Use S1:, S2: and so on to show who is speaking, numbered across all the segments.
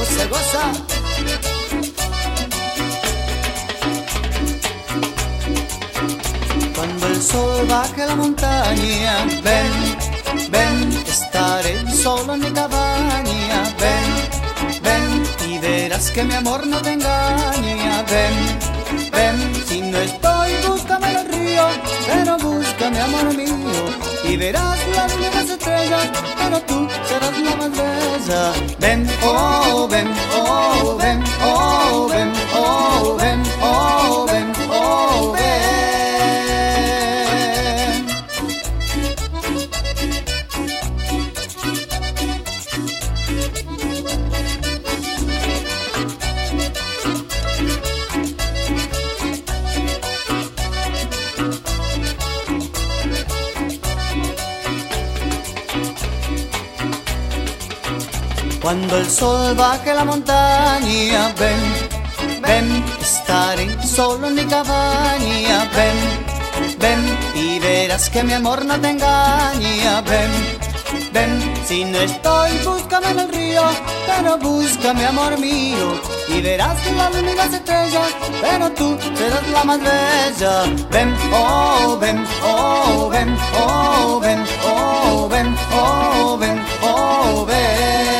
S1: se goza. Cuando el sol baje la montaña, ven, ven, estaré solo en mi cabaña. Ven, ven, y verás que mi amor no te engaña. Ven, ven, si no estoy, búscame en el río, pero búscame, amor mío, y verás las lindas estrellas, pero tú serás la más bella. Ven, oh, ven, oh, ven, oh, ven, oh, ven, oh, ven, oh, ven. Cuando el sol baje la montaña, ven, ven, estaré solo en mi cabaña. Ven, ven, y verás que mi amor no te engaña. Ven, ven, si no estoy, búscame en el río, pero búscame, amor mío, y verás las lindas estrellas, pero tú serás la más bella. Ven, oh, ven, oh, ven, oh, ven, oh, ven, oh, ven, oh, ven.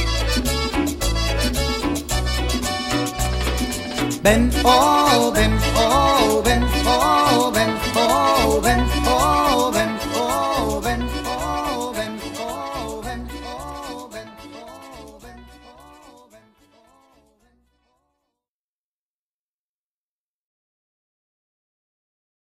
S1: Ven, oh, ven,